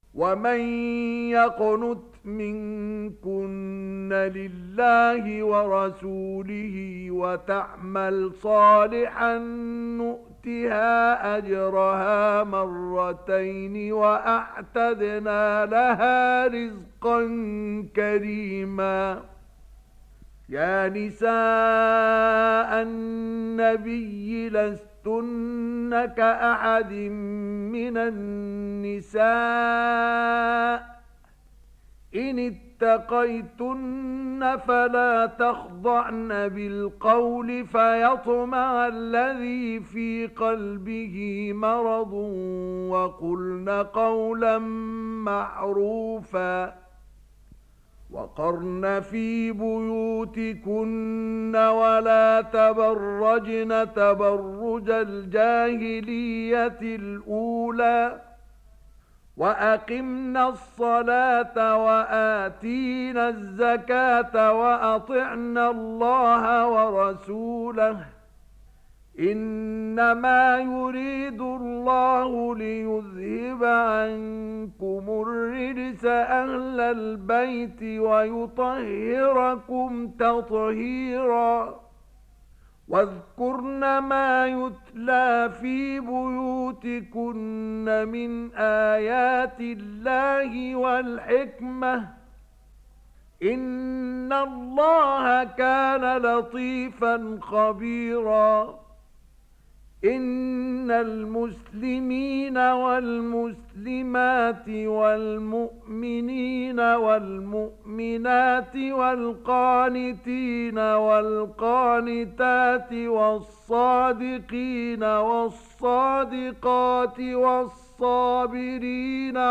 ومن يقنت منكن لله ورسوله وتعمل صالحا نؤتها أجرها مرتين وأعتدنا لها رزقا كريما. يا نساء النبي لستن كأحد من النساء إن اتقيتن فلا تخضعن بالقول فيطمع الذي في قلبه مرض وقلن قولا معروفا. وقرن في بيوتكن ولا تبرجن تبرج الجاهلية الأولى وأقمنا الصلاة وآتينا الزكاة وأطعنا الله ورسوله إنما يريد الله ليذهب عنكم الرجس أهل البيت ويطهركم تطهيرا. واذكرن ما يتلى في بيوتكن من آيات الله والحكمة إن الله كان لطيفا خبيرا. إن المسلمين والمسلمات والمؤمنين والمؤمنات والقانتين والقانتات والصادقين والصادقات والصابرين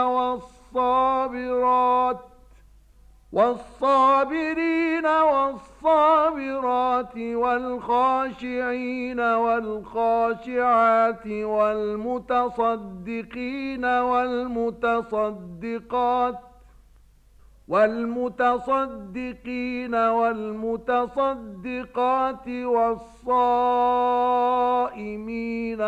والصابرين والصابرات والخاشعين والخاشعات والمتصدقين والمتصدقات والصائمين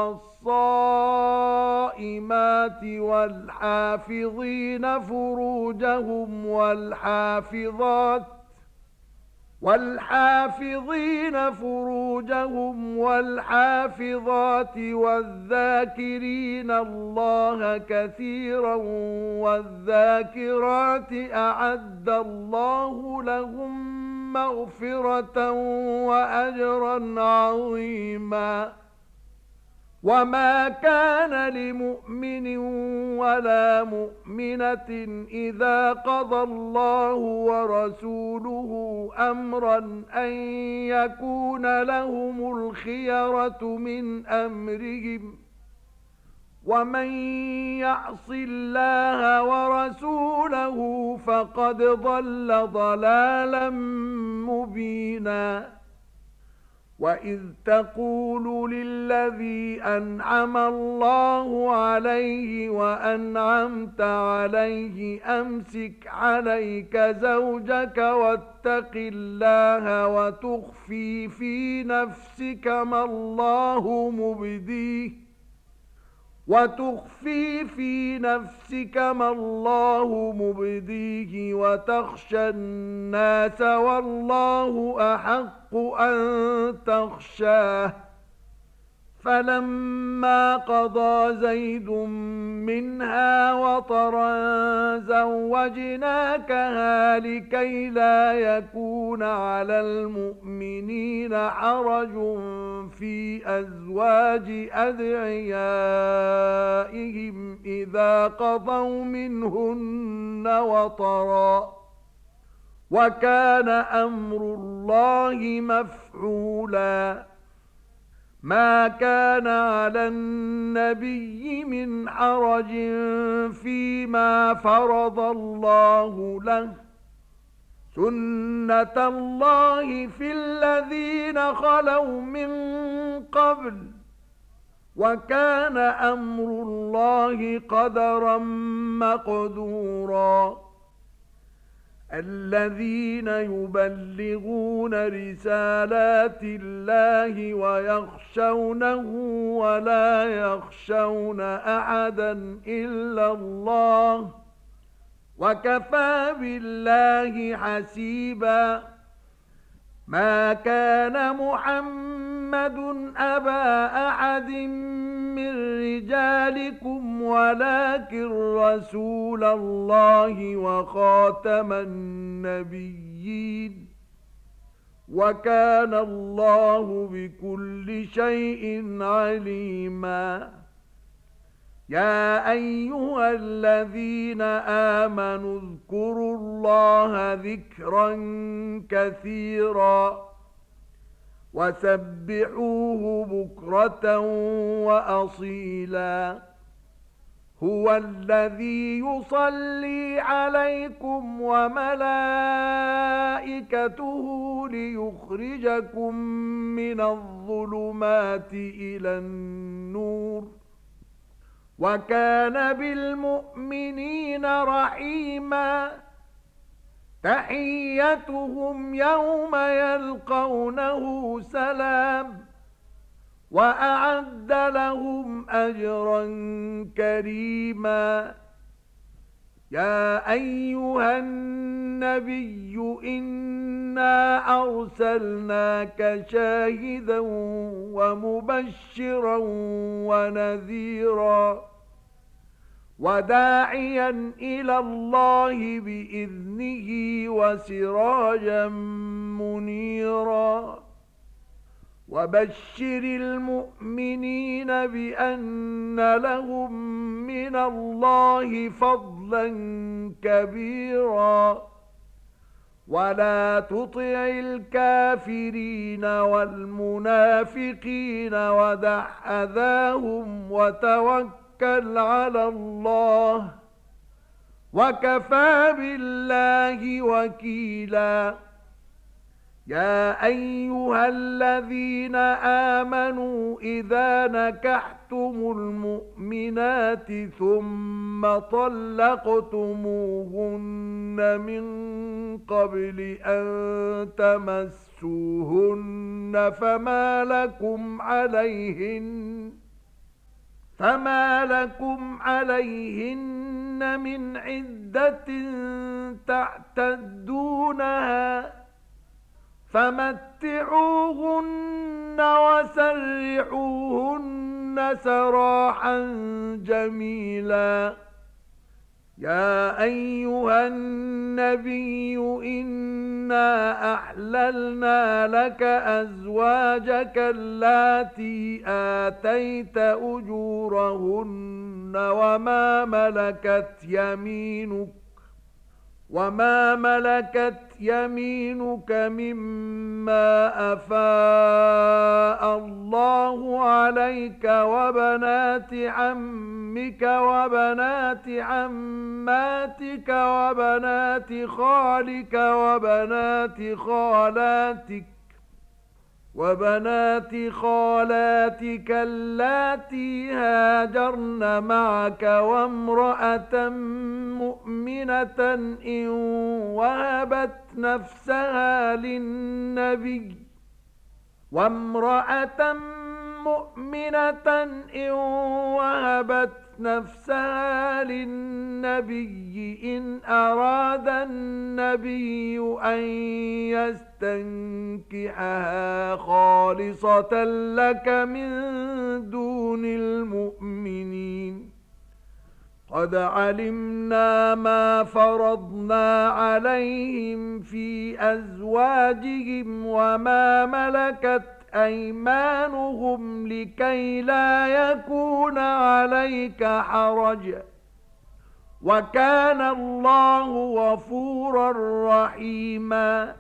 والصائمات والحافظين فروجهم والحافظات والذاكرين الله كثيرا والذاكرات أعد الله لهم مغفرة وأجرا عظيما. وما كان لمؤمن ولا مؤمنة إذا قضى الله ورسوله أمرا أن يكون لهم الخيرة من أمرهم ومن يعص الله ورسوله فقد ضل ضلالا مبينا. وإذ تقول للذي أنعم الله عليه وأنعمت عليه أمسك عليك زوجك واتق الله وتخفي في نفسك ما الله مبديه وتخشى الناس والله أحق أن تخشاه. فلما قضى زيد منها وطرا زوجناكها لكي لا يكون على المؤمنين حرج في أزواج أدعيائهم إذا قضوا منهن وطرا وكان أمر الله مفعولا. ما كان على النبي من حرج فيما فرض الله له سنة الله في الذين خلوا من قبل وكان أمر الله قدرا مقدورا. الذين يبلغون رسالات الله ويخشونه ولا يخشون أحدا إلا الله وكفى بالله حسيبا ما كان محمد أبا أحد من رجالكم ولكن رسول الله وخاتم النبيين وكان الله بكل شيء عليما يا أيها الذين آمنوا اذكروا الله ذكرا كثيرا وسبحوه بكرة وأصيلا هو الذي يصلي عليكم وملائكته ليخرجكم من الظلمات إلى النور وكان بالمؤمنين رحيما تحيتهم يوم يلقونه سلام وأعد لهم أجرا كريما يا أيها النبي إنا أرسلناك شاهدا ومبشرا ونذيرا وداعيا إلى الله بإذنه وسراجا منيرا وبشر المؤمنين بأن لهم من الله فضلا كبيرا ولا تطع الكافرين والمنافقين ودع أذاهم وتوكل على الله وكفى بالله وكيلا يا أيها الذين آمنوا إذا نكحتم المؤمنات ثم طلقتموهن من قبل أن تمسوهن فما لكم عليهن من عدة تعتدونها فمتعوهن وسرحوهن سراحا جميلا يا أيها النبي إنا أحللنا لك أزواجك اللاتي آتيت أجورهن وما ملكت يمينك مما أفاء الله عليك وبنات عمك وبنات عماتك وبنات خالك وبنات خالاتك اللاتي هاجرن معك وامرأة مؤمنة إن وهبت نفسها للنبي إن أراد النبي أن يستنكحها خالصة لك من دون المؤمنين قد علمنا ما فرضنا عليهم في أزواجهم وما ملكت أيمانهم لكي لا يكون عليك حرج وكان الله غفورا رحيما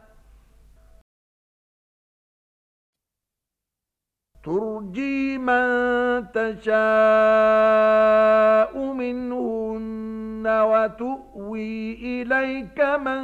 ترجي من تشاء منهن وتؤوي إليك من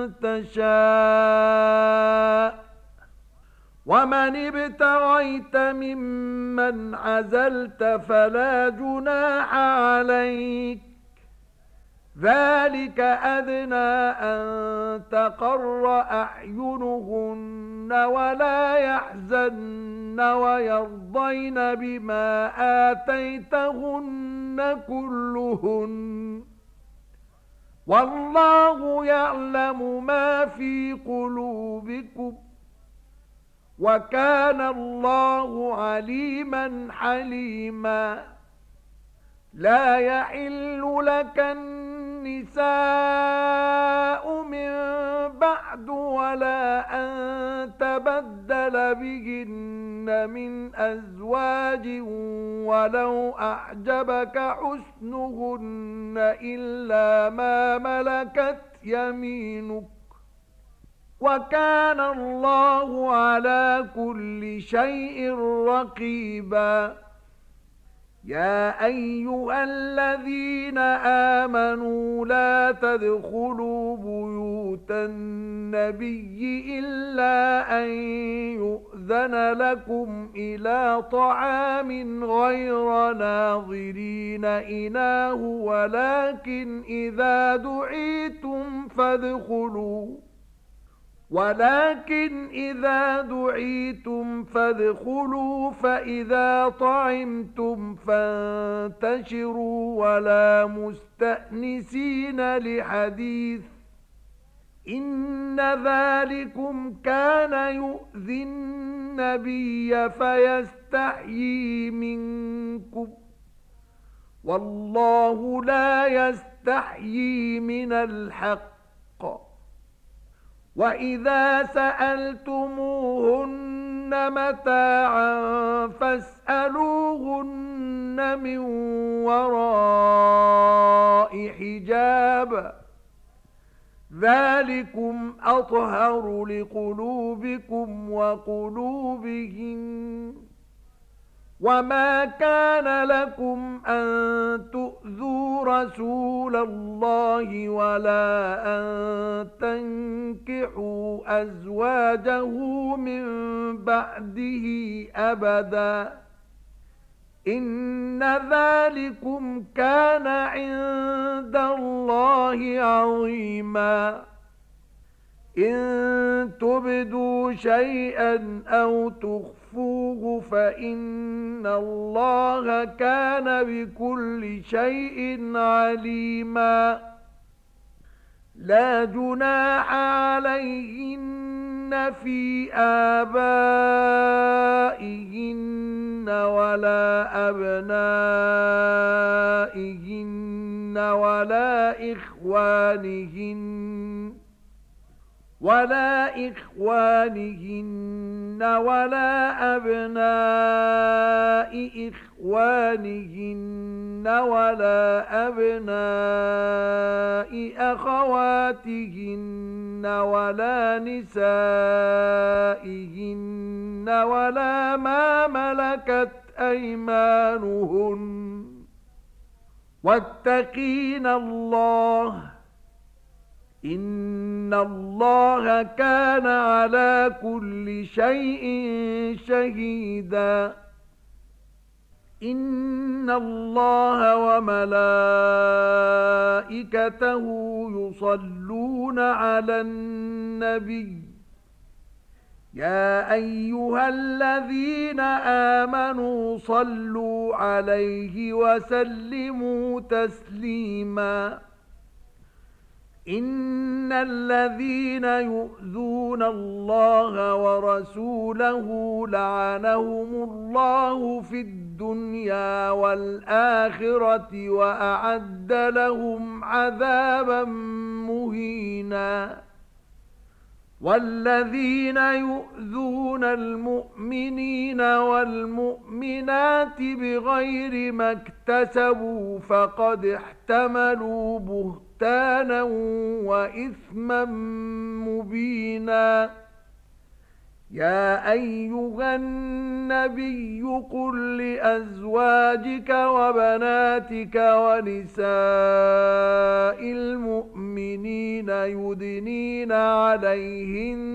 تشاء ومن ابتغيت ممن عزلت فلا جناح عليك ذلك أدنى أن تقر أعينهن ولا يحزن ويرضين بما آتيتهن كلهن والله يعلم ما في قلوبكم وكان الله عليما حليما لا يحل لك النساء من بعد ولا أن تبدل بهن من أزواج ولو أعجبك حسنهن إلا ما ملكت يمينك وكان الله على كل شيء رقيبا يا أيها الذين آمنوا لا تدخلوا بيوت النبي إلا أن يؤذن لكم إلى طعام غير ناظرين إناه ولكن إذا دعيتم فادخلوا فإذا طعمتم فانتشروا ولا مستأنسين لحديث إن ذلكم كان يؤذي النبي فيستحيي منكم والله لا يستحيي من الحق وَإِذَا سَأَلْتُمُوهُنَّ مَتَاعًا فَاسْأَلُوهُنَّ مِنْ وَرَاءِ حِجَابٍ ذَلِكُمْ أَطْهَرُ لِقُلُوبِكُمْ وَقُلُوبِهِنَّ وَمَا كَانَ لَكُمْ أَن تُؤْذُوا رَسُولَ اللَّهِ وَلَا أَن تَنكِحُوا أَزْوَاجَهُ مِن بَعْدِهِ أَبَدًا إِنَّ ذَلِكُمْ كَانَ عِندَ اللَّهِ عَظِيمًا إِن تُبْدُوا شَيْئًا أَوْ تُخْفُوهُ فَإِنَّ اللَّهَ كَانَ بِكُلِّ شَيْءٍ عَلِيمًا لا جناح عليهن في آبائهن ولا أبنائهن ولا إخوانهن ولا أبناء إخوانهن ولا أبناء أخواتهن ولا نسائهن ولا ما ملكت أيمانهن واتقين الله إن الله كان على كل شيء شهيدا إن الله وملائكته يصلون على النبي يا أيها الذين آمنوا صلوا عليه وسلموا تسليما إن الذين يؤذون الله ورسوله لعنهم الله في الدنيا والآخرة وأعد لهم عذابا مهينا والذين يؤذون المؤمنين والمؤمنات بغير ما اكتسبوا فقد احتملوا بهتانا وإثما مبينا يا أيها النبي قل لأزواجك وبناتك ونساء المؤمنين يدنين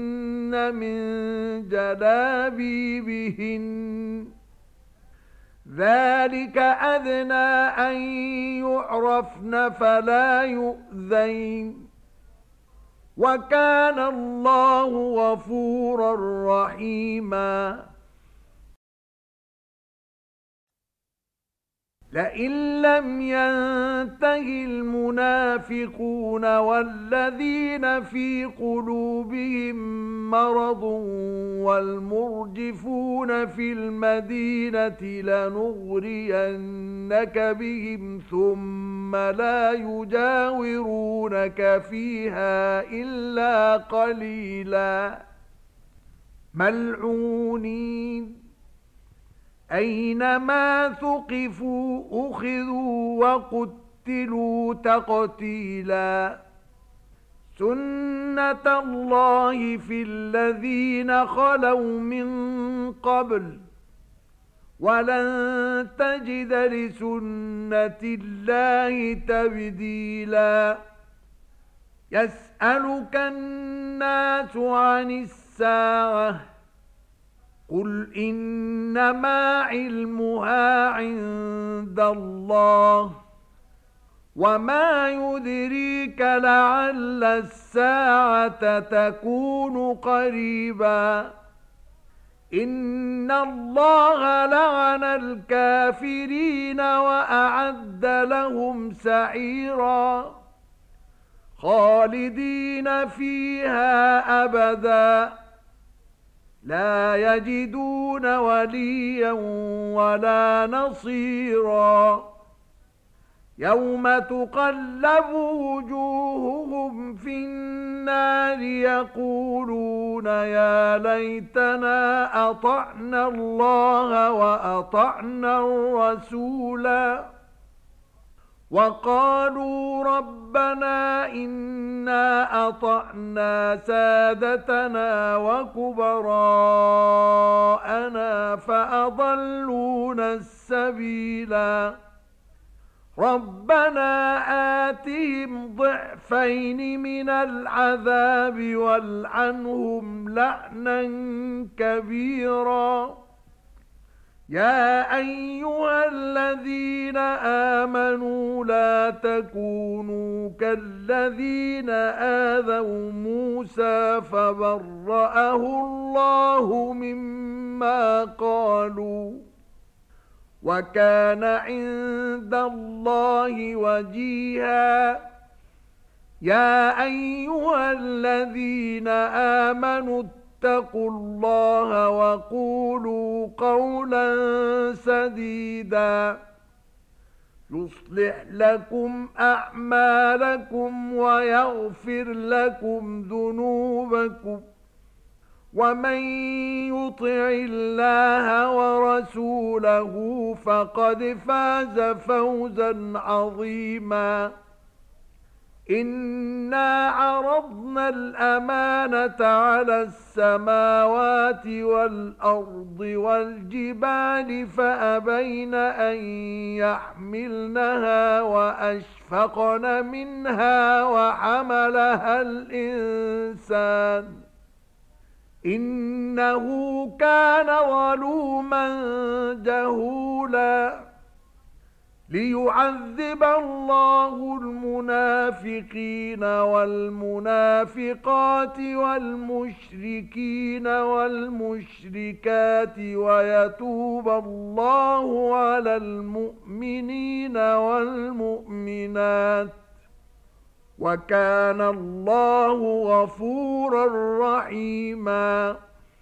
عليهن من جلابيبهن ذلك أدنى أن يعرفن فلا يؤذين وكان الله غفورا رحيما لئن لم ينته المنافقون والذين في قلوبهم مرض والمرجفون في المدينة لنغرينك بهم ثم لا يجاورونك فيها إلا قليلا ملعونين أينما ثقفوا أخذوا وقتلوا تقتيلا سنة الله في الذين خلوا من قبل ولن تجد لسنة الله تبديلا يسألك الناس عن الساعة قل إنما علمها عند الله وما يدريك لعل الساعة تكون قريبا إن الله لعن الكافرين وأعد لهم سعيرا خالدين فيها أبدا لا يجدون وليا ولا نصيرا يوم تقلب وجوههم في النار يقولون يا ليتنا أطعنا الله وأطعنا الرسولا وقالوا ربنا إنا أطعنا سادتنا وكبراءنا فأضلونا السبيلا ربنا آتهم ضعفين من العذاب والعنهم لعنا كبيرا يا أيها الذين آمنوا لا تكونوا كالذين آذوا موسى فبرأه الله مما قالوا وكان عند الله وجيها يا أيها الذين آمنوا اتقوا الله وقولوا قولا سديدا يصلح لكم أعمالكم ويغفر لكم ذنوبكم ومن يطع الله ورسوله فقد فاز فوزا عظيما إنا عرضنا الأمانة على السماوات والأرض والجبال فأبين أن يحملنها وأشفقن منها وحملها الإنسان إنه كان ظلوما جهولا ليعذب الله المنافقين والمنافقات والمشركين والمشركات ويتوب الله على المؤمنين والمؤمنات وكان الله غفورا رحيما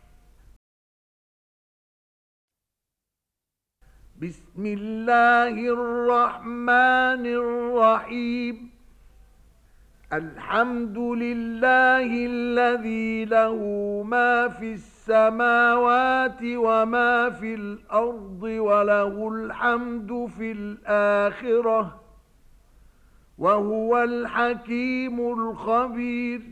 بسم الله الرحمن الرحيم الحمد لله الذي له ما في السماوات وما في الأرض وله الحمد في الآخرة وهو الحكيم الخبير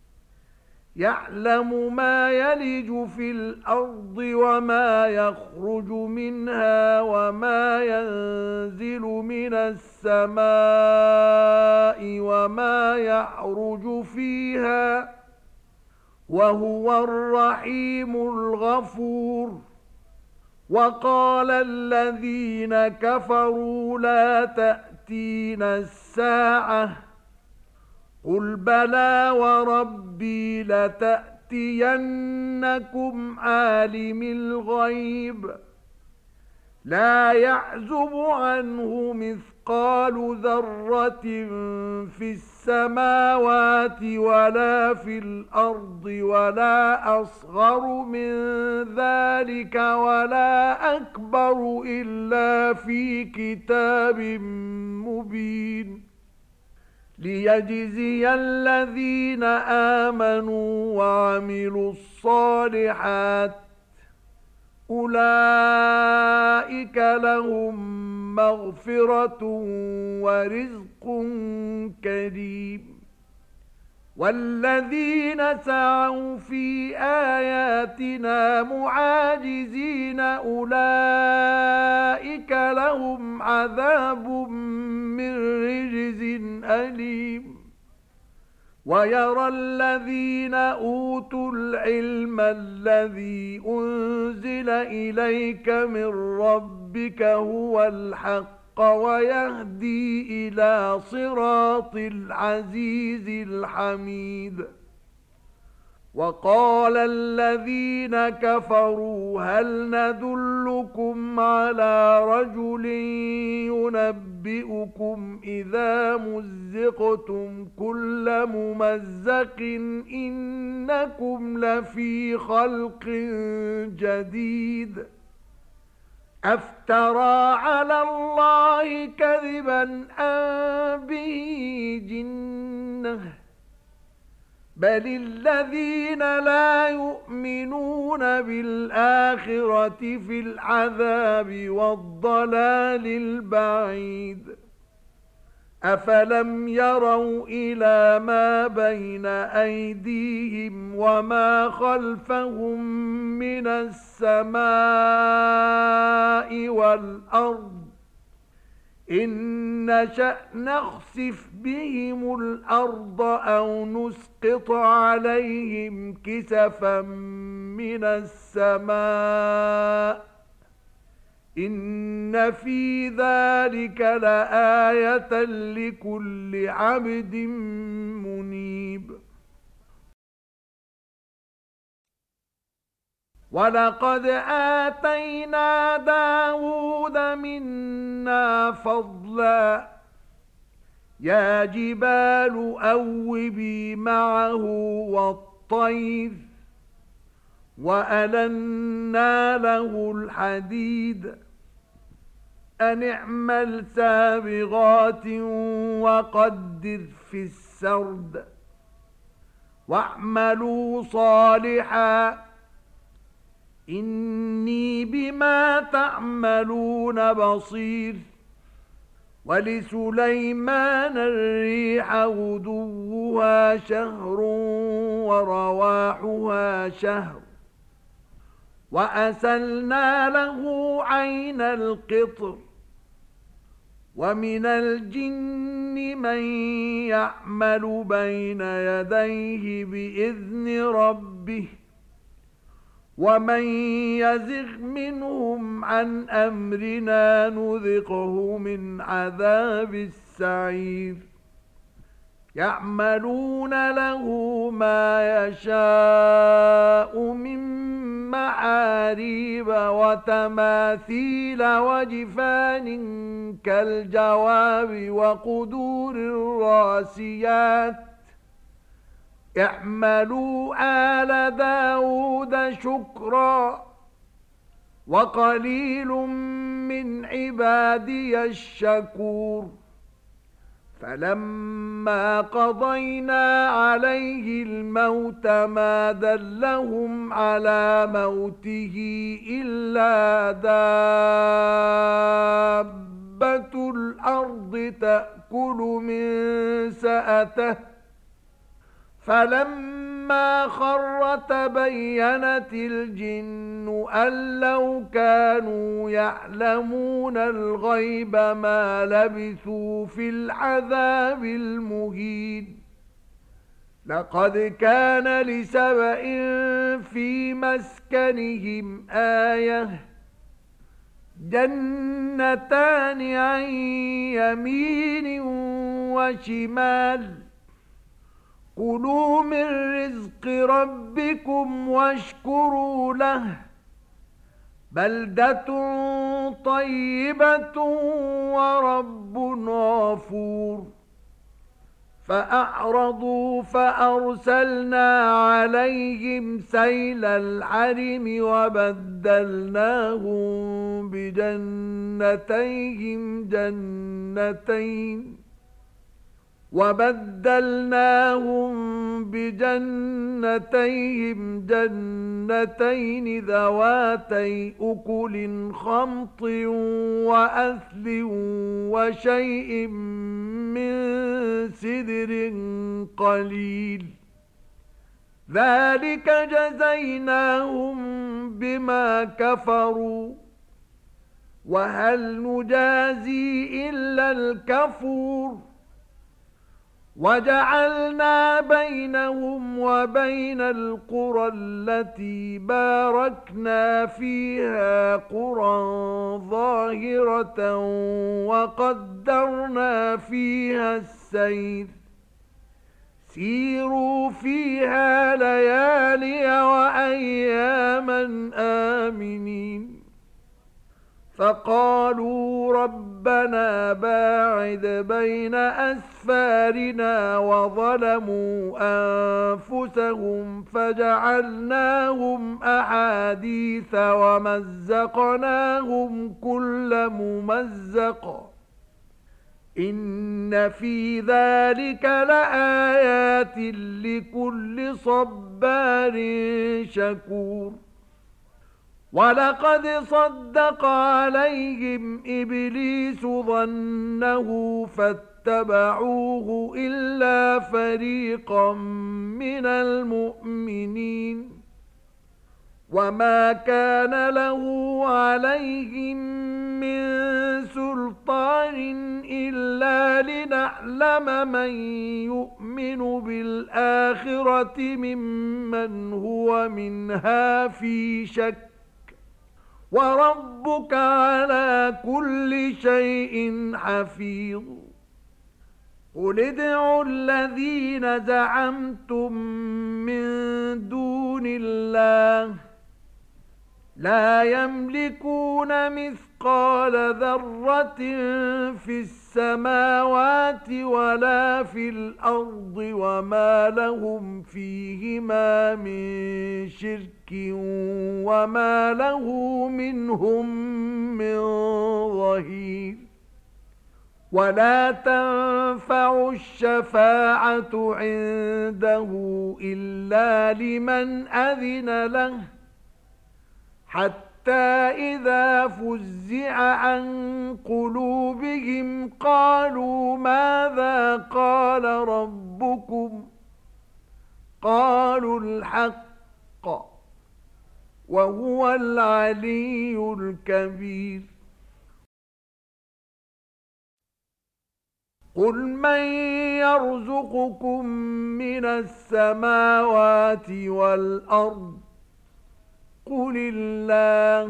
يعلم ما يلج في الأرض وما يخرج منها وما ينزل من السماء وما يعرج فيها وهو الرحيم الغفور وقال الذين كفروا لا تأتينا الساعة قل بلى وربي لتأتينكم عالم الغيب لا يعزب عنه مثقال ذرة في السماوات ولا في الأرض ولا أصغر من ذلك ولا أكبر إلا في كتاب مبين ليجزي الذين آمنوا وعملوا الصالحات أولئك لهم مغفرة ورزق كريم والذين سعوا في آياتنا معاجزين أولئك لهم عذاب من رجز أليم ويرى الذين أوتوا العلم الذي أنزل إليك من ربك هو الحق ويهدي إلى صراط العزيز الحميد وقال الذين كفروا هل ندلكم على رجل ينبئكم إذا مزقتم كل ممزق إنكم لفي خلق جديد أفترى على الله كذبا أم به جنة بل الذين لا يؤمنون بالآخرة في العذاب والضلال البعيد أفلم يروا إلى ما بين أيديهم وما خلفهم من السماء والأرض إن نشأ نخسف بهم الأرض أو نسقط عليهم كسفا من السماء إن في ذلك لآية لكل عبد منيب ولقد آتينا داود منا فضلا يا جبال أوبي معه والطير وألنا له الحديد أن اعمل سابغات وقدر في السرد واعملوا صالحا إني بما تعملون بصير ولسليمان الريح غدوها شهر ورواحها شهر وأسلنا له عين القطر ومن الجن من يعمل بين يديه بإذن ربه ومن يزغ منهم عن أمرنا نذقه من عذاب السعير يعملون له ما يشاء من محاريب وتماثيل وجفان كالجواب وقدور الراسيات اعملوا آل داود شكرا وقليل من عبادي الشكور فلما قضينا عليه الموت ما دلهم على موته إلا دابة الأرض تأكل من سأته فلما خر تبينت الجن أن لو كانوا يعلمون الغيب ما لبثوا في العذاب المهين لقد كان لسبإ في مسكنهم آية جنتان عن يمين وشمال كلوا من رزق ربكم واشكروا له بلدة طيبة ورب غفور فأعرضوا فأرسلنا عليهم سيل العرم وبدلناهم بجنتيهم جنتين ذواتي أكل خمط وأثل وشيء من سدر قليل ذلك جزيناهم بما كفروا وهل نجازي إلا الكفور وجعلنا بينهم وبين القرى التي باركنا فيها قرى ظاهرة وقدرنا فيها السير سيروا فيها ليالي وأياما آمنين فقالوا ربنا باعد بين أسفارنا وظلموا أنفسهم فجعلناهم أحاديث ومزقناهم كل ممزق إن في ذلك لآيات لكل صبار شكور ولقد صدق عليهم إبليس ظنه فاتبعوه إلا فريقا من المؤمنين وما كان له عليهم من سلطان إلا لنعلم من يؤمن بالآخرة ممن هو منها في شك وربك على كل شيء حفيظ قل ادعوا الذين زعمتم من دون الله لا يملكون مثقال ذرة في السماوات ولا في الأرض وما لهم فيهما من شرك وما له منهم من ظهير ولا تنفع الشفاعة عنده إلا لمن أذن له حتى إذا فزع عن قلوبهم قالوا ماذا قال ربكم قالوا الحق وهو العلي الكبير قل من يرزقكم من السماوات والأرض قل الله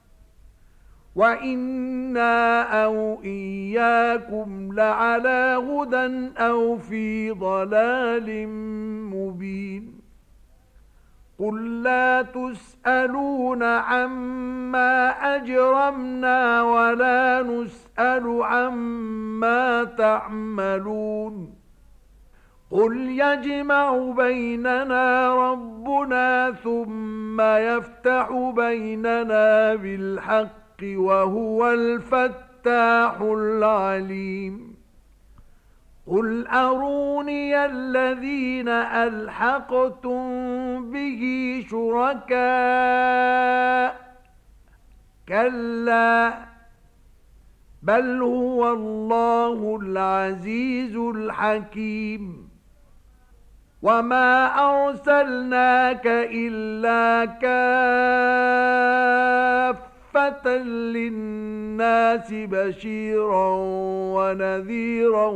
وإنا أو إياكم لعلى هدى أو في ضلال مبين قل لا تسألون عما أجرمنا ولا نسأل عما تعملون قل يجمع بيننا ربنا ثم يفتح بيننا بالحق وهو الفتاح العليم قل أروني الذين ألحقتم به شركاء كلا بل هو الله العزيز الحكيم وما أرسلناك إلا كافة للناس بشيرا ونذيرا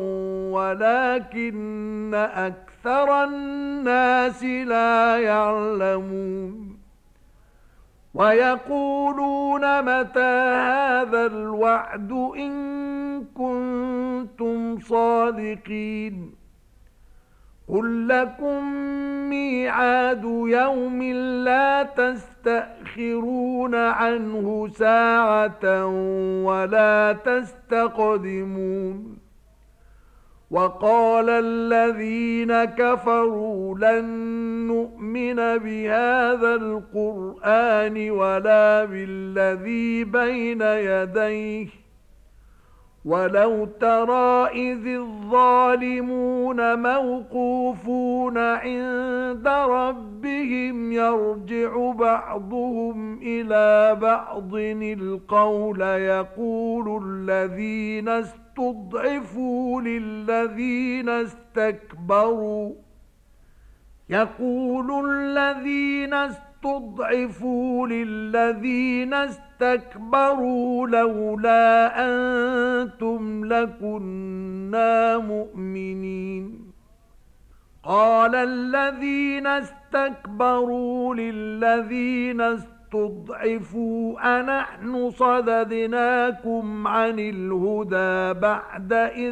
ولكن أكثر الناس لا يعلمون ويقولون متى هذا الوعد إن كنتم صادقين قل لكم ميعاد يوم لا تستأخرون عنه ساعة ولا تستقدمون وقال الذين كفروا لن نؤمن بهذا القرآن ولا بالذي بين يديه ولو ترى إذ الظالمون موقوفون عند ربهم يرجع بعضهم إلى بعض القول يقول الذين استضعفوا للذين استكبروا لولا أنتم لكنا مؤمنين قال الذين استكبروا للذين استضعفوا أنحن صددناكم عن الهدى بعد إذ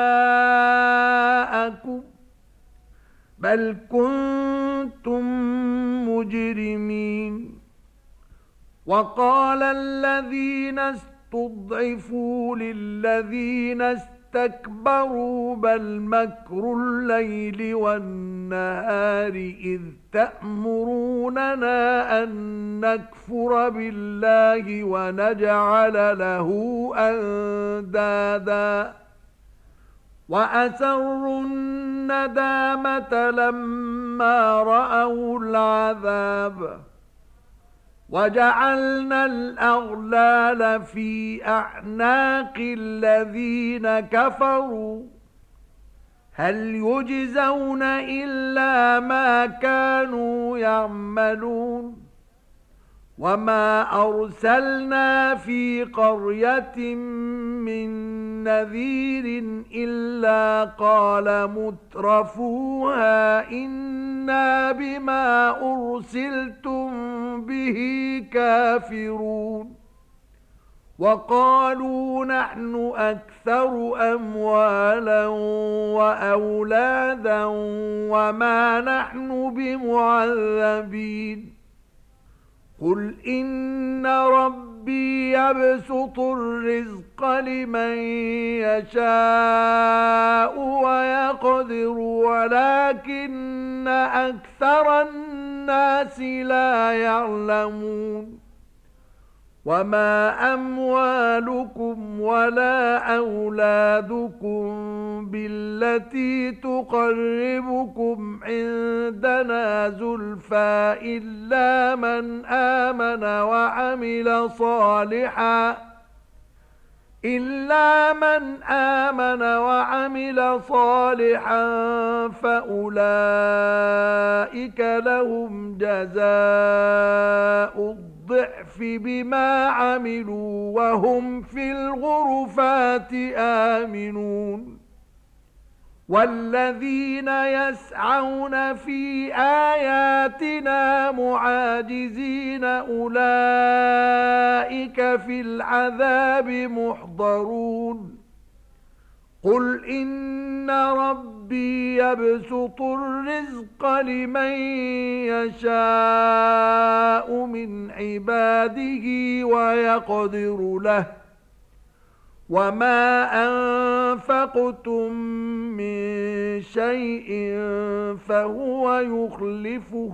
جاءكم بل كنتم مجرمين وقال الذين استضعفوا للذين استكبروا بل مكر الليل والنهار إذ تأمروننا أن نكفر بالله ونجعل له أندادا وأسروا الندامة لما رأوا العذاب وجعلنا الأغلال في أعناق الذين كفروا هل يجزون إلا ما كانوا يعملون وما أرسلنا في قرية من نذير إلا قال مترفوها إنا بما أرسلتم به كافرون وقالوا نحن أكثر أموالا وأولادا وما نحن بمعذبين قل إن ربي يبسط الرزق لمن يشاء ويقدر ولكن أكثر الناس لا يعلمون وما أموالكم ولا أولادكم بالتي تقربكم عندنا زلفى إلا من آمن وعمل صالحا فأولئك لهم جزاء الضعف بما عملوا وهم في الغرفات آمنون والذين يسعون في آياتنا معاجزين أولئك في العذاب محضرون قل إن ربي يبسط الرزق لمن يشاء من عباده ويقدر له وما أنفقتم من شيء فهو يخلفه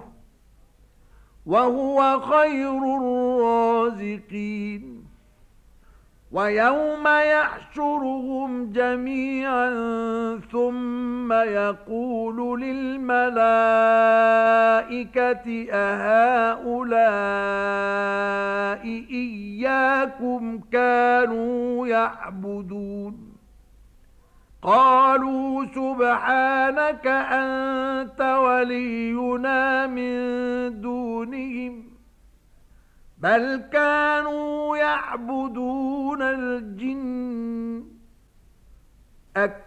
وهو خير الرازقين ويوم يحشرهم جميعا ثم يقول للملائكة أهؤلاء إياكم كانوا يعبدون قالوا سبحانك أنت ولينا من دونهم بل كانوا يعبدون الجن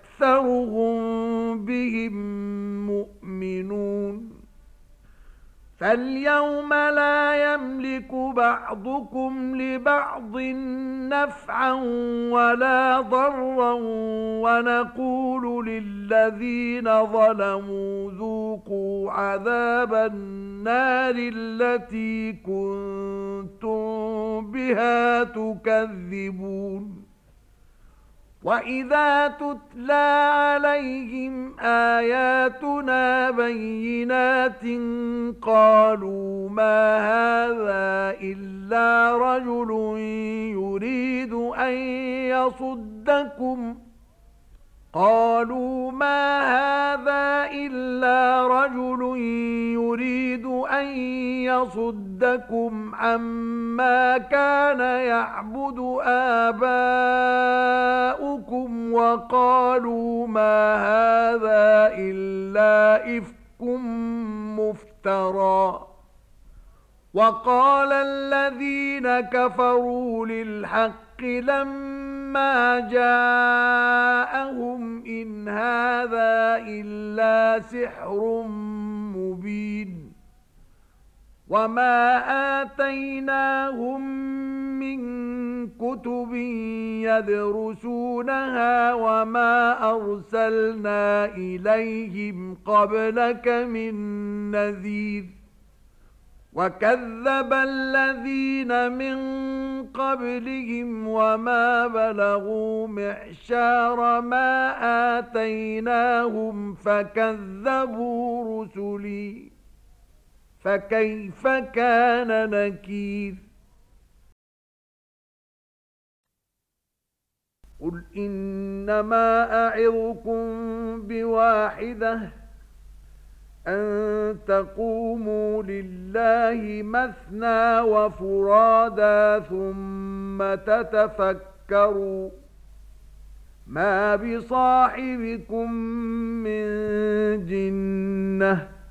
أكثرهم بهم مؤمنون فاليوم لا يملك بعضكم لبعض نفعا ولا ضرا ونقول للذين ظلموا ذوقوا عذاب النار التي كنتم بها تكذبون وإذا تتلى عليهم آياتنا بينات قالوا ما هذا إلا رجل يريد أن يصدكم عما كان يعبد آباؤكم وقالوا ما هذا إلا إفك مفترى وقال الذين كفروا للحق لما جاءهم إن هذا إلا سحر مبين وما آتيناهم من كتب يدرسونها وما أرسلنا إليهم قبلك من نذير وكذب الذين من قبلهم وما بلغوا معشار ما آتيناهم فكذبوا رسلي فكيف كان نكير قل إنما أعظكم بواحدة أن تقوموا لله مثنى وفرادا ثم تتفكروا ما بصاحبكم من جنة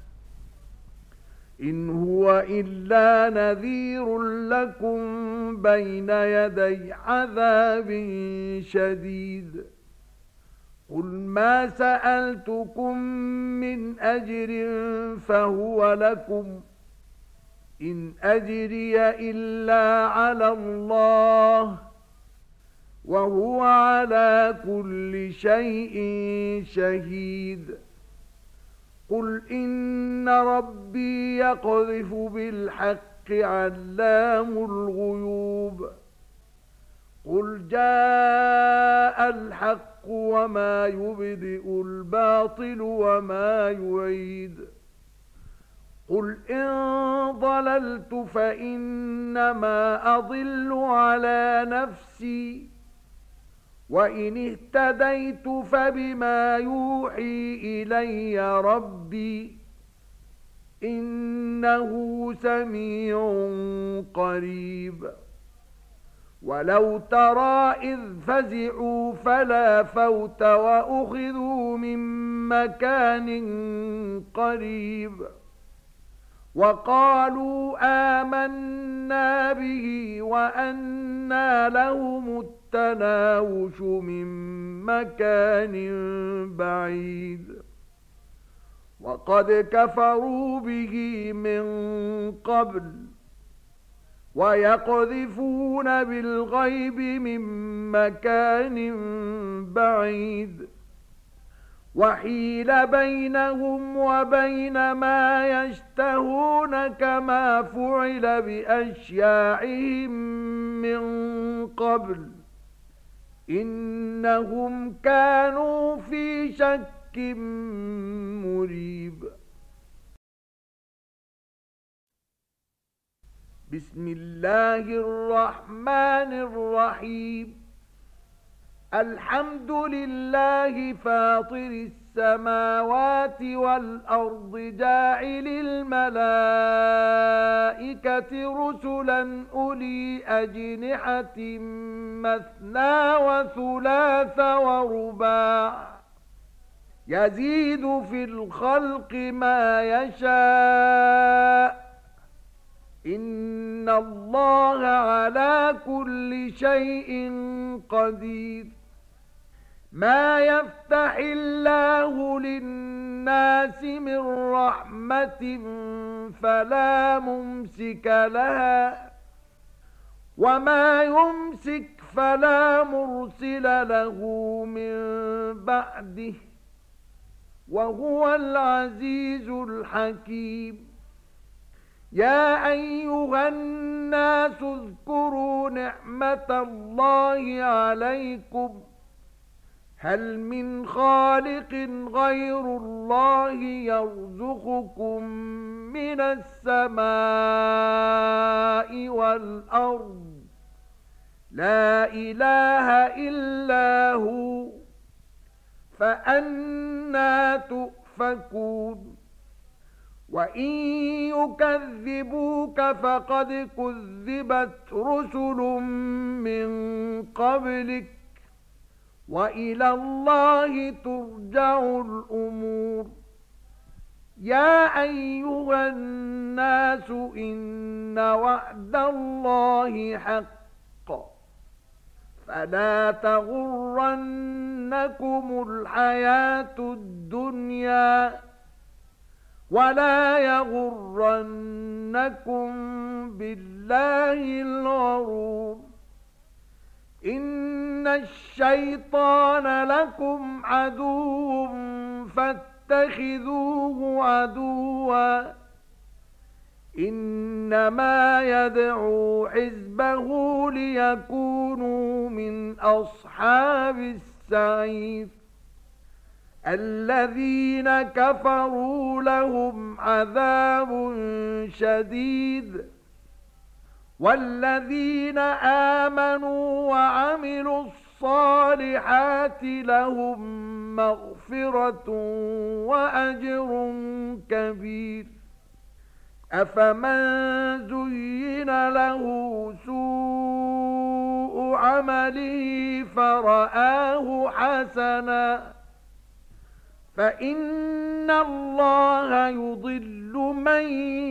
إن هو إلا نذير لكم بين يدي عذاب شديد قل ما سألتكم من أجر فهو لكم إن أجري إلا على الله وهو على كل شيء شهيد قل إن ربي يقذف بالحق علام الغيوب قل جاء الحق وما يبدئ الباطل وما يعيد قل إن ضللت فإنما أضل على نفسي وإن اهتديت فبما يوحي إلي ربي إنه سميع قريب ولو ترى إذ فزعوا فلا فوت وأخذوا من مكان قريب وقالوا آمنا به وأنى لهم التناوش من مكان بعيد وقد كفروا به من قبل ويقذفون بالغيب من مكان بعيد وحيل بينهم وبين ما يشتهون كما فعل بأشياعهم من قبل إنهم كانوا في شك مريب بسم الله الرحمن الرحيم الحمد لله فاطر السماوات والأرض جاعل الملائكة رسلا أولي أجنحة مثنى وثلاث ورباع يزيد في الخلق ما يشاء إن الله على كل شيء قدير ما يفتح الله للناس الناس من رحمة فلا ممسك لها وما يمسك فلا مرسل له من بعده وهو العزيز الحكيم. يا أيها الناس اذكروا نعمة الله عليكم هل من خالق غير الله يرزقكم من السماء والأرض لا إله إلا هو فأنى تؤفكون. وإن يكذبوك فقد كذبت رسل من قبلك وإلى الله ترجع الأمور. يا أيها الناس إن وعد الله حق فلا تغرنكم الحياة الدنيا ولا يغرنكم بالله الغرور. إن الشيطان لكم عدو فاتخذوه عدوا إنما يدعو حزبه ليكونوا من أصحاب السعير. الذين كفروا لهم عذاب شديد والذين آمنوا وعملوا الصالحات لهم مغفرة وأجر كبير. أفمن زين له سوء عمله فرآه حسنا فإن الله يضل من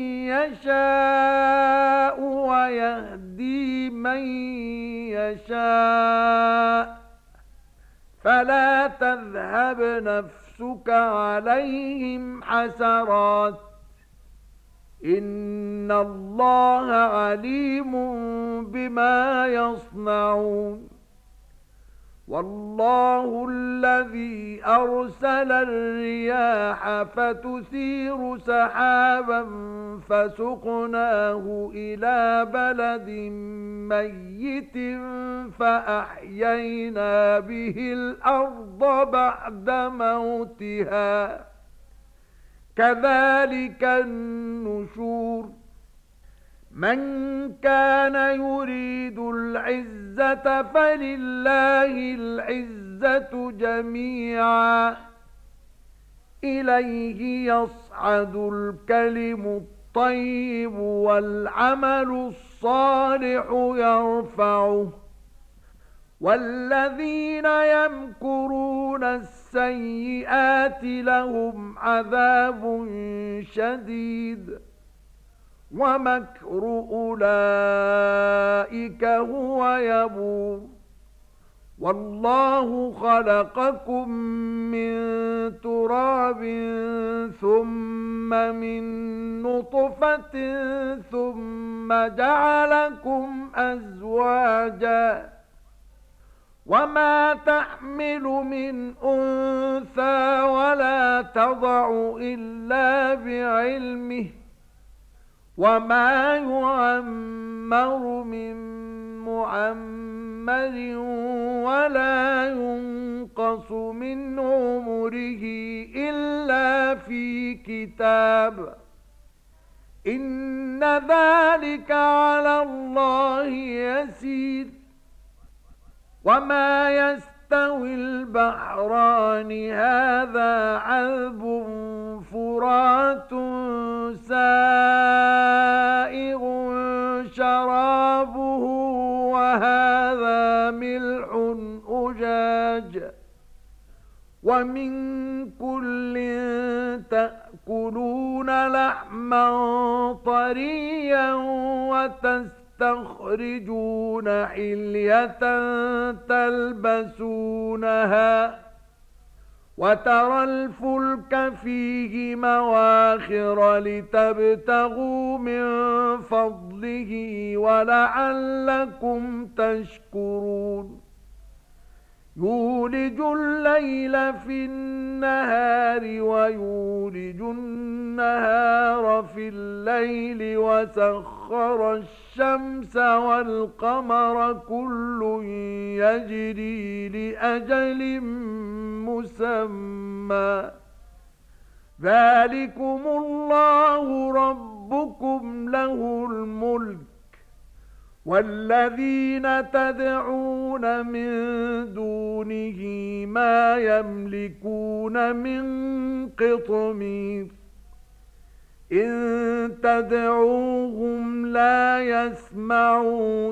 يشاء ويهدي من يشاء فلا تذهب نفسك عليهم حسرات إن الله عليم بما يصنعون. والله الذي أرسل الرياح فتثير سحابا فسقناه إلى بلد ميت فأحيينا به الأرض بعد موتها كذلك النشور. من كان يريد العزة فلله العزة جميعا إليه يصعد الكلم الطيب والعمل الصالح يرفعه والذين يمكرون السيئات لهم عذاب شديد ومكر أولئك هو يبور. والله خلقكم من تراب ثم من نطفة ثم جعلكم أزواجا وما تحمل من أنثى ولا تضع إلا بعلمه وما يعمر من معمر ولا ينقص من عمره إلا في كتاب إن ذلك على الله يسير. وما يستوي البحران هذا عذب فرات سائغ شرابه وهذا ملح أجاج ومن كل تأكلون لحما طريا وتستخرجون حلية تلبسونها وترى الفلك فيه مواخر لتبتغوا من فضله ولعلكم تشكرون يولج الليل في النهار ويولج النهار في الليل وسخر الشمس والقمر كل يجري لأجل مسمى ذلكم الله ربكم له الملك والذين تدعون من دونه ما يملكون من قطمير إن تدعوهم لا يسمعوا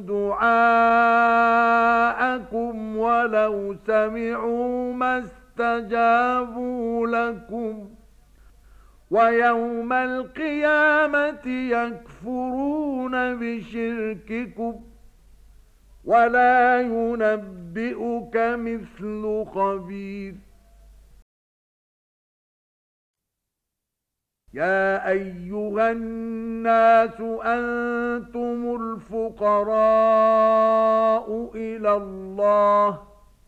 دعاءكم ولو سمعوا ما استجابوا لكم ويوم القيامة يكفرون بشرككم ولا ينبئك مثل خبير يا أيها الناس أنتم الفقراء إلى الله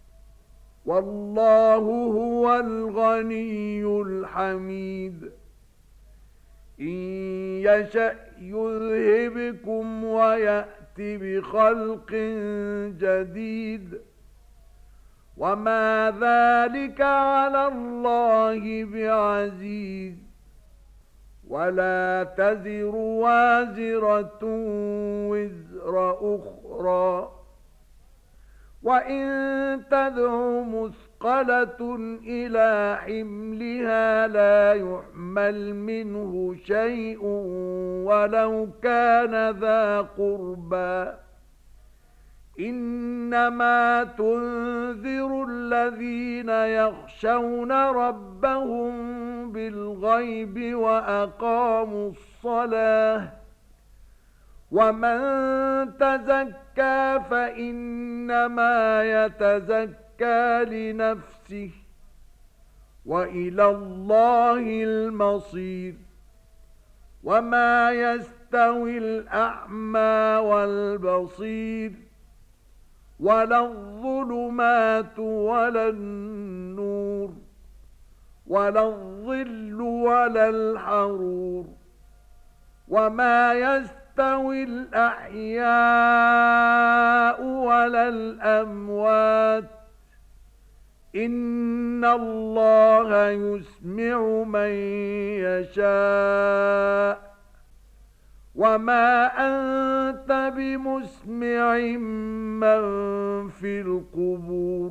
والله هو الغني الحميد إن يشأ يذهبكم ويأت بخلق جديد وما ذلك على الله بعزيز ولا تزر وازرة وزر أخرى وإن تدع مثقلة إلى حملها لا يحمل منه شيء ولو كان ذا قربى إنما تنذر الذين يخشون ربهم بالغيب وأقاموا الصلاة ومن تزكى فإنما يتزكى لنفسه وإلى الله المصير وما يستوي الأعمى والبصير ولا الظلمات ولا النور ولا الظل ولا الحرور وما يستوي الأحياء ولا الأموات إن الله يسمع من يشاء وما أنت بمسمع من في القبور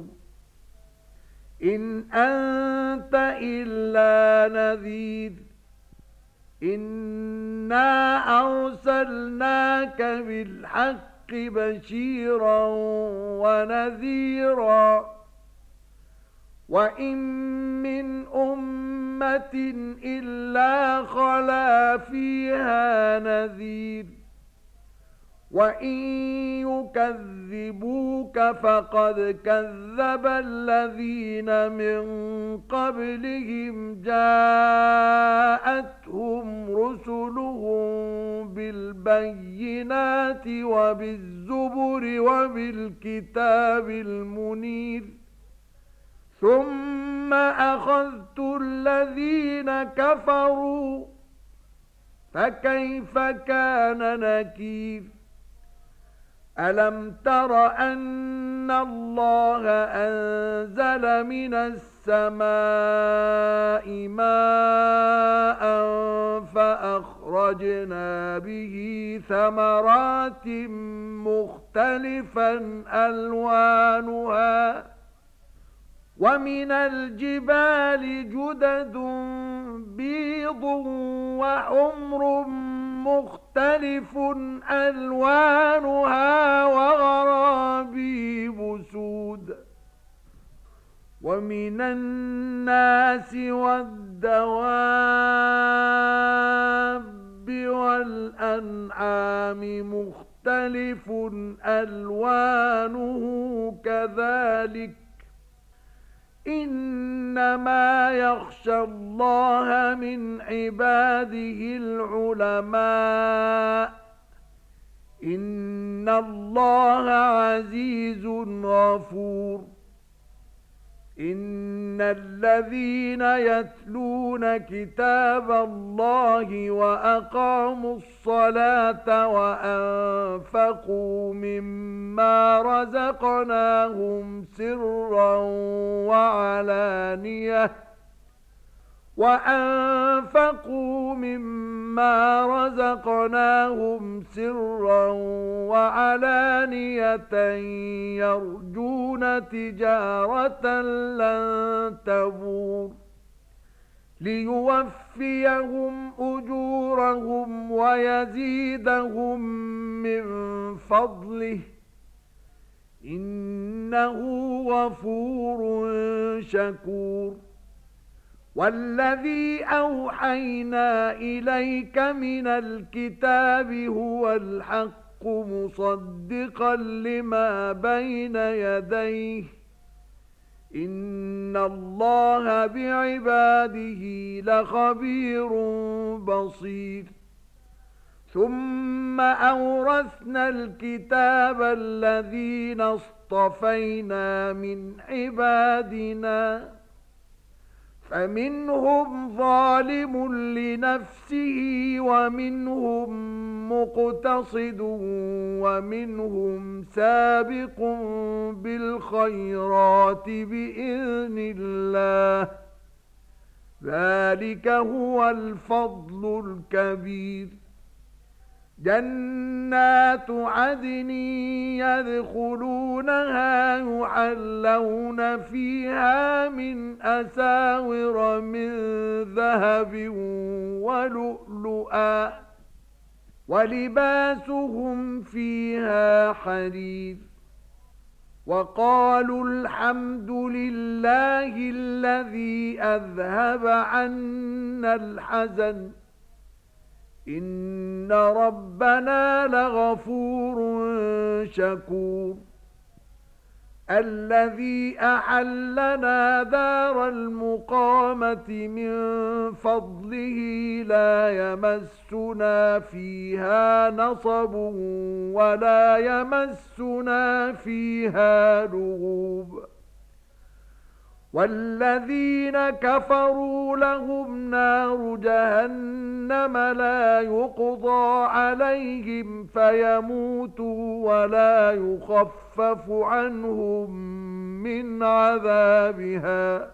إن أنت إلا نذير إنا أرسلناك بالحق بشيرا ونذيرا وإن من أمة إلا خلا فيها نذير وإن يكذبوك فقد كذب الذين من قبلهم جاءتهم رسلهم بالبينات وبالزبر وبالكتاب المنير ثم أخذت الذين كفروا فكيف كان نكير ألم تر أن الله أنزل من السماء ماء فأخرجنا به ثمرات مختلفا ألوانها ومن الجبال جدد بيض وحمر مختلف ألوانها وغرابيب سود ومن الناس والدواب والأنعام مختلف ألوانه كذلك إنما يخشى الله من عباده العلماء إن الله عزيز غفور إن الذين يتلون كتاب الله وأقاموا الصلاة وأنفقوا مما رزقناهم سرا وعلانية يرجون تجارة لن تبور ليوفيهم أجورهم ويزيدهم من فضله إنه غفور شكور والذي أوحينا إليك من الكتاب هو الحق مصدقا لما بين يديه إن الله بعباده لخبير بصير ثم أورثنا الكتاب الذين اصطفينا من عبادنا فمنهم ظالم لنفسه ومنهم مقتصد ومنهم سابق بالخيرات بإذن الله ذلك هو الفضل الكبير جنات عدن يدخلونها يحلون فيها من أساور من ذهب ولؤلؤا ولباسهم فيها حرير وقالوا الحمد لله الذي أذهب عنا الحزن إن ربنا لغفور شكور الذي أحلنا دار المقامة من فضله لا يمسنا فيها نصب ولا يمسنا فيها لغوب والذين كفروا لهم نار جهنم لا يقضى عليهم فيموتوا ولا يخفف عنهم من عذابها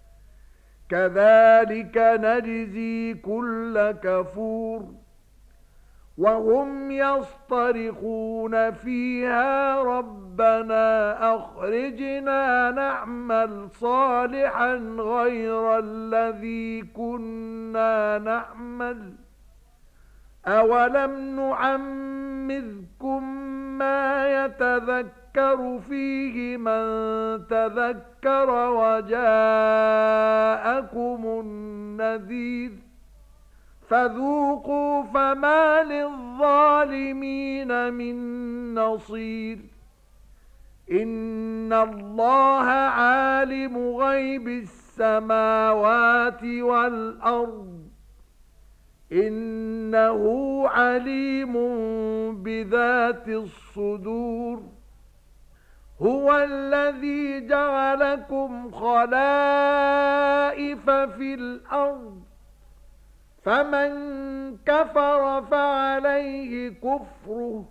كذلك نجزي كل كفور وهم يصطرخون فيها ربنا أخرجنا نعمل صالحا غير الذي كنا نعمل أولم نعمركم ما يتذكر فيه من تذكر وجاءكم النذير فذوقوا فما للظالمين من نصير إن الله عالم غيب السماوات والأرض إنه عليم بذات الصدور هو الذي جعلكم خلائف في الأرض فمن كفر فعليه كفره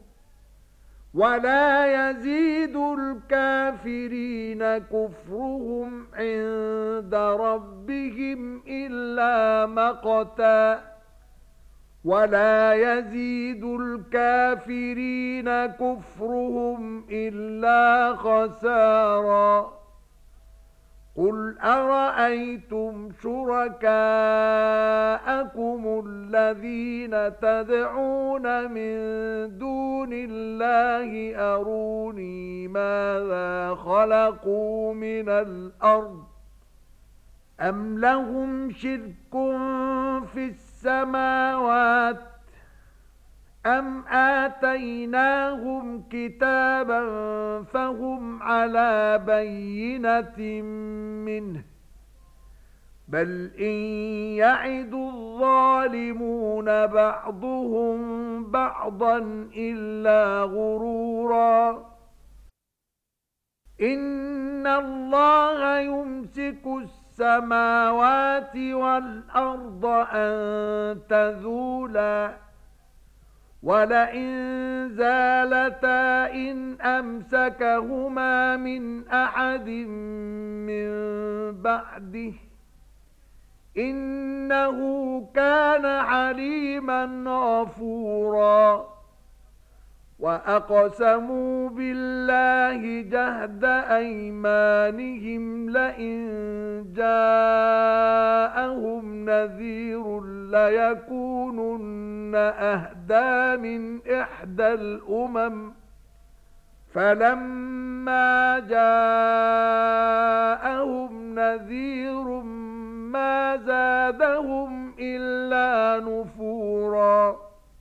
ولا يزيد الكافرين كفرهم عند ربهم إلا مقتا ولا يزيد الكافرين كفرهم إلا خسارا قل أرأيتم شركاءكم الذين تدعون من دون الله أروني ماذا خلقوا من الأرض أم لهم شرك في السماوات أَمْ آتَيْنَاهُمْ كِتَابًا فَهُمْ عَلَى بَيِّنَةٍ مِّنْهُ بَلْ إِنْ يَعِدُ الظَّالِمُونَ بَعْضُهُمْ بَعْضًا إِلَّا غُرُورًا إِنَّ اللَّهَ يُمْسِكُ السَّمَاوَاتِ وَالْأَرْضَ أَن تَزُولَا وَلَئِن زَالَتَا إِنْ أَمْسَكَهُمَا مِنْ أَحَدٍ مِّن بَعْدِهِ إِنَّهُ كَانَ حَلِيمًا غَفُورًا وَأَقْسَمُوا بِاللَّهِ جَهْدَ أَيْمَانِهِمْ لَئِن جَاءَهُمْ نَذِيرٌ لَيَكُونُنَّ أَهْدَىٰ مِنْ إِحْدَى الْأُمَمِ فَلَمَّا جَاءَهُمْ نَذِيرٌ مَا زَادَهُمْ إِلَّا نُفُورًا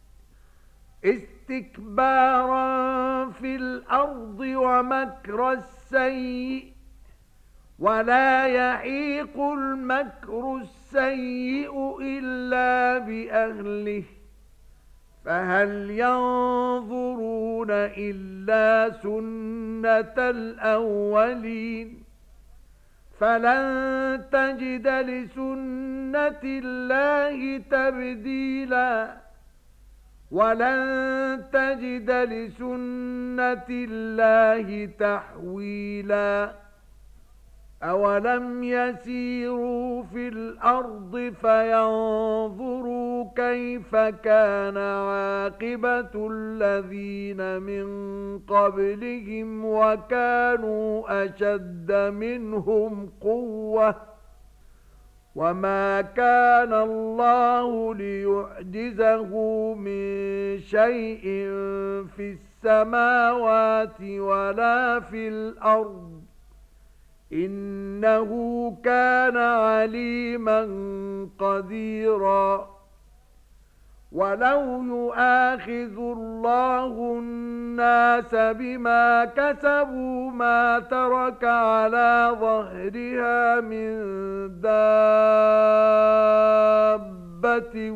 اسْتِكْبَارًا فِي الْأَرْضِ وَمَكْرَ السَّيِّئِ وَلَا يَحِيقُ الْمَكْرُ السَّيِّئُ إِلَّا بِأَهْلِهِ فَهَلْ يَنظُرُونَ إِلَّا سُنَّةَ الْأَوَّلِينَ فَلَن تَجِدَ لِسُنَّةِ اللَّهِ تَبْدِيلًا وَلَن تَجِدَ لِسُنَّةِ اللَّهِ تَحْوِيلًا أَوَلَمْ يَسِيرُوا فِي الْأَرْضِ فَيَنظُرُوا كَيْفَ كَانَ عَاقِبَةُ الَّذِينَ مِنْ قَبْلِهِمْ وَكَانُوا أَشَدَّ مِنْهُمْ قُوَّةً وَمَا كَانَ اللَّهُ لِيُعْجِزَهُ مِنْ شَيْءٍ فِي السَّمَاوَاتِ وَلَا فِي الْأَرْضِ إِنَّهُ كَانَ عَلِيمًا قَدِيرًا وَلَوْ يُؤَاخِذُ اللَّهُ النَّاسَ بِمَا كَسَبُوا مَا تَرَكَ عَلَى ظَهْرِهَا مِن دَابَّةٍ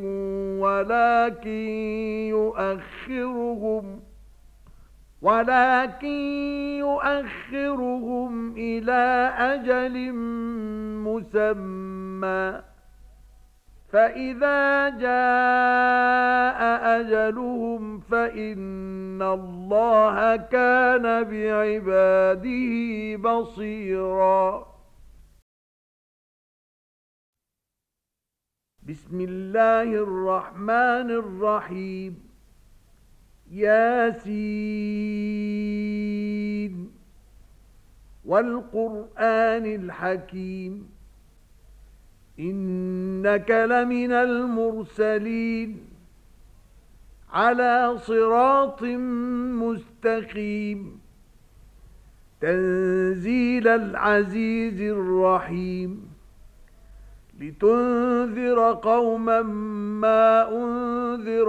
وَلَكِنْ يُؤَخِّرُهُمْ إِلَى أَجَلٍ مُّسَمًّى فَإِذَا جَاءَ أَجَلُهُمْ فَإِنَّ اللَّهَ كَانَ بِعِبَادِهِ بَصِيرًا بسم الله الرحمن الرحيم ياسين والقرآن الحكيم إنك لمن المرسلين على صراط مستقيم تنزيل العزيز الرحيم لتنذر قوما ما أنذر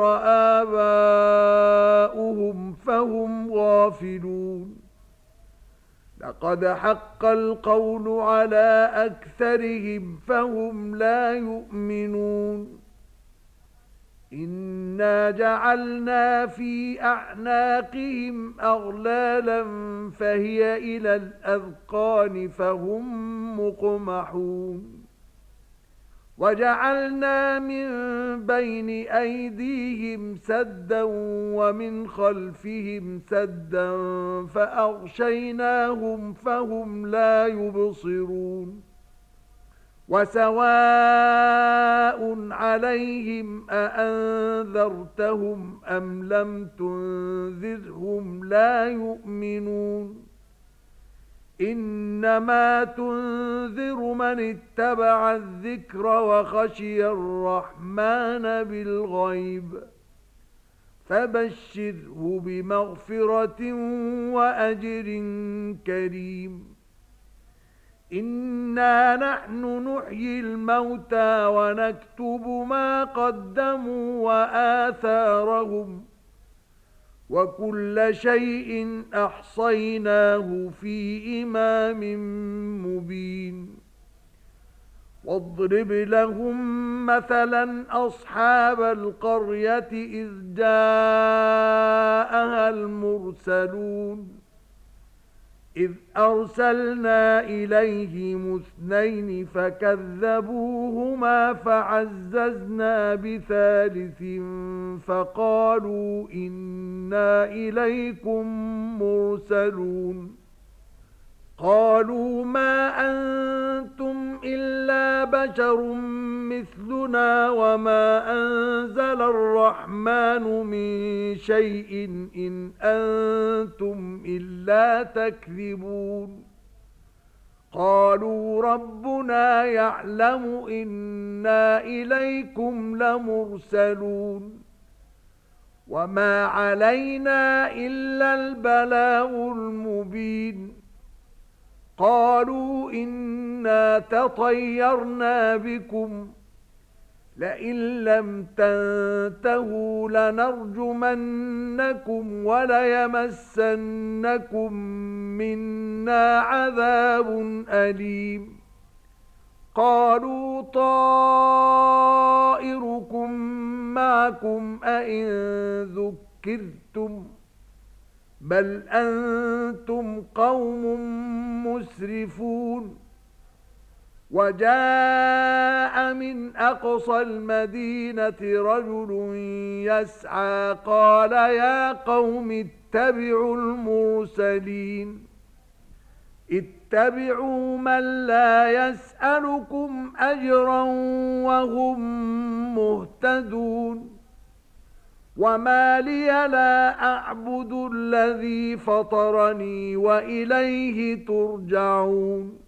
آباؤهم فهم غافلون لقد حق القول على أكثرهم فهم لا يؤمنون إنا جعلنا في أعناقهم أغلالا فهي إلى الأذقان فهم مقمحون وجعلنا من بين أيديهم سدا ومن خلفهم سدا فأغشيناهم فهم لا يبصرون وسواء عليهم أأنذرتهم أم لم تنذرهم لا يؤمنون إنما تنذر من اتبع الذكر وخشي الرحمن بالغيب فبشره بمغفرة وأجر كريم إنا نحن نحيي الموتى ونكتب ما قدموا وآثارهم وكل شيء أحصيناه في إمام مبين واضرب لهم مثلا أصحاب القرية إذ جاءها المرسلون إذ أرسلنا إليهم اثنين فكذبوهما فعززنا بثالث فقالوا إنا إليكم مرسلون قالوا ما أنتم إلا بشر مثلنا وما أنزل الرحمن من شيء إن أنتم إلا تكذبون قالوا ربنا يعلم إنا إليكم لمرسلون وما علينا إلا البلاغ المبين قالوا إنا تطيرنا بكم لئن لم تنتهوا لنرجمنكم وليمسنكم منا عذاب أليم قالوا طائركم معكم أئن ذكرتم بل أنتم قوم مسرفون وجاء من أقصى المدينة رجل يسعى قال يا قوم اتبعوا المرسلين اتبعوا من لا يسألكم أجرا وهم مهتدون وما لي لا أعبد الذي فطرني وإليه ترجعون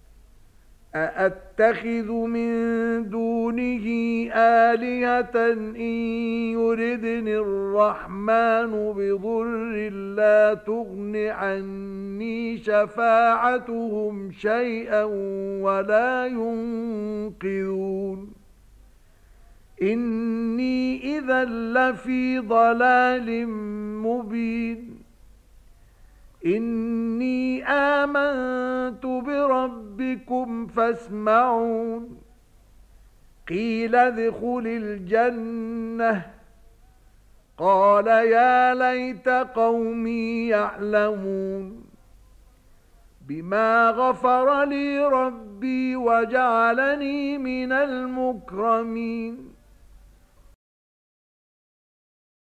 أأتخذ من دونه آلهة إن يردني الرحمن بضر لا تغن عني شفاعتهم شيئا ولا ينقذون إني إذا لفي ضلال مبين إني آمنت بربكم فاسمعون قيل ادخل الجنة قال يا ليت قومي يعلمون بما غفر لي ربي وجعلني من المكرمين